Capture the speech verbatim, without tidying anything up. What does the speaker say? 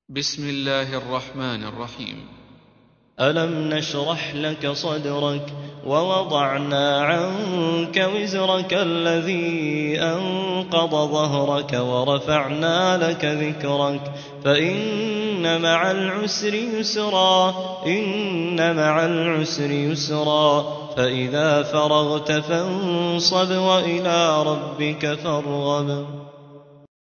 بسم الله الرحمن الرحيم. ألم نشرح لك صدرك ووضعنا عنك وزرك الذي أنقض ظهرك ورفعنا لك ذكرك فإن مع العسر يسرا إن مع العسر يسرا فإذا فرغت فانصب وإلى ربك فارغب.